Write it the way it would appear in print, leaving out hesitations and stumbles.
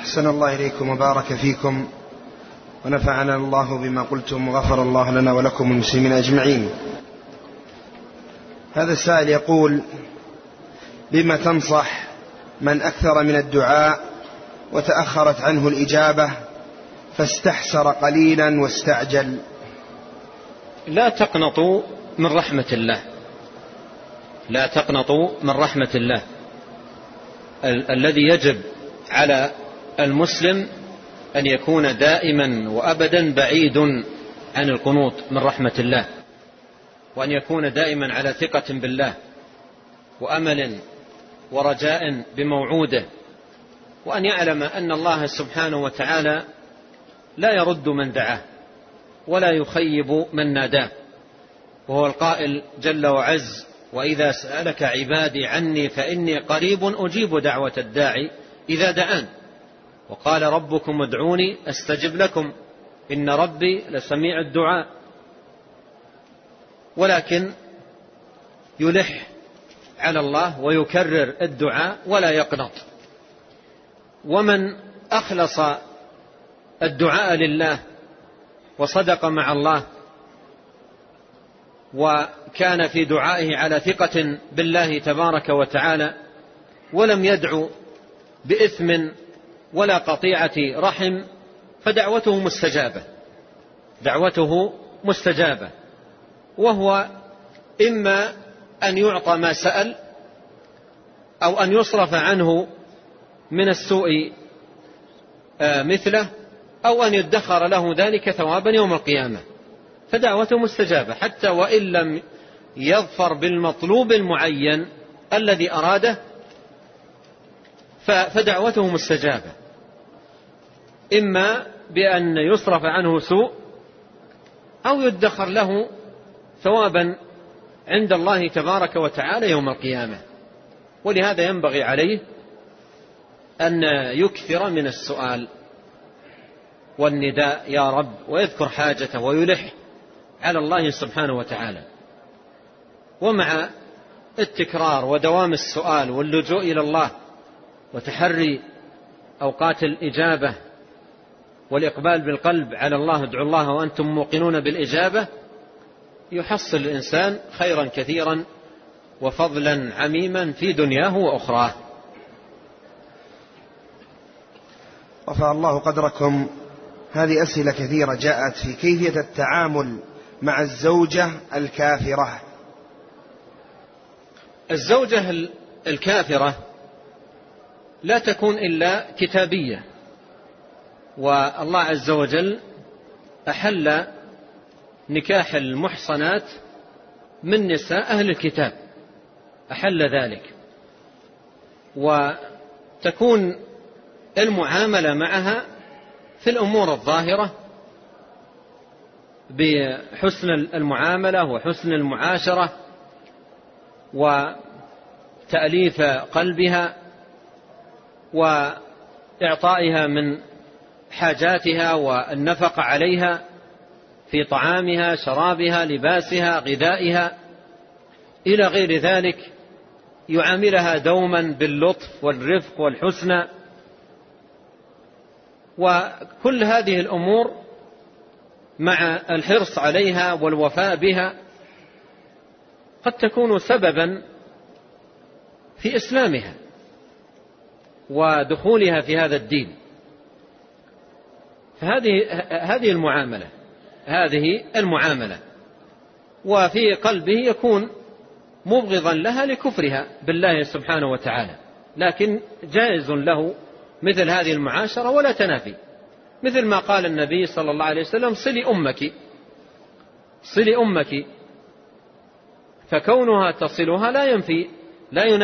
أحسن الله إليكم وبارك فيكم، ونفعنا الله بما قلتم، وغفر الله لنا ولكم والمسلمين أجمعين. هذا السائل يقول: بما تنصح من أكثر من الدعاء وتأخرت عنه الإجابة فاستحسر قليلا واستعجل؟ لا تقنطوا من رحمة الله، لا تقنطوا من رحمة الله. الذي يجب على المسلم أن يكون دائما وأبدا بعيد عن القنوط من رحمة الله، وأن يكون دائما على ثقة بالله وأمل ورجاء بموعوده، وأن يعلم أن الله سبحانه وتعالى لا يرد من دعاه ولا يخيب من ناداه، وهو القائل جل وعز: وإذا سألك عبادي عني فإني قريب أجيب دعوة الداعي إذا دعان، وقال ربكم ادعوني أستجب لكم إن ربي لسميع الدعاء. ولكن يلح على الله ويكرر الدعاء ولا يقنط. ومن أخلص الدعاء لله وصدق مع الله وكان في دعائه على ثقة بالله تبارك وتعالى ولم يدعو بإثم ولا قطيعة رحم فدعوته مستجابة، دعوته مستجابة، وهو إما أن يعطى ما سأل أو أن يصرف عنه من السوء مثله، أو أن يدخر له ذلك ثوابا يوم القيامة، فدعوته مستجابة حتى وإن لم يظفر بالمطلوب المعين الذي أراده، فدعوته مستجابة، إما بأن يصرف عنه سوء أو يدخر له ثوابا عند الله تبارك وتعالى يوم القيامة. ولهذا ينبغي عليه أن يكثر من السؤال والنداء يا رب، ويذكر حاجته ويلح على الله سبحانه وتعالى. ومع التكرار ودوام السؤال واللجوء إلى الله وتحري أوقات الإجابة والإقبال بالقلب على الله، ادعوا الله وأنتم موقنون بالإجابة، يحصل الإنسان خيرا كثيرا وفضلا عميما في دنياه وأخراه. رفع الله قدركم. هذه أسئلة كثيرة جاءت في كيفية التعامل مع الزوجة الكافرة. الزوجة الكافرة لا تكون إلا كتابية، والله عز وجل أحل نكاح المحصنات من نساء أهل الكتاب، أحل ذلك، وتكون المعاملة معها في الأمور الظاهرة بحسن المعاملة وحسن المعاشرة وتأليف قلبها وإعطائها من حاجاتها والنفقة عليها في طعامها شرابها لباسها غذائها إلى غير ذلك، يعاملها دوما باللطف والرفق والحسنى. وكل هذه الأمور مع الحرص عليها والوفاء بها قد تكون سببا في إسلامها ودخولها في هذا الدين. فهذه المعاملة وفي قلبه يكون مبغضا لها لكفرها بالله سبحانه وتعالى، لكن جائز له مثل هذه المعاشرة ولا تنافي، مثل ما قال النبي صلى الله عليه وسلم: صلي أمك، فكونها تصلها لا ينافي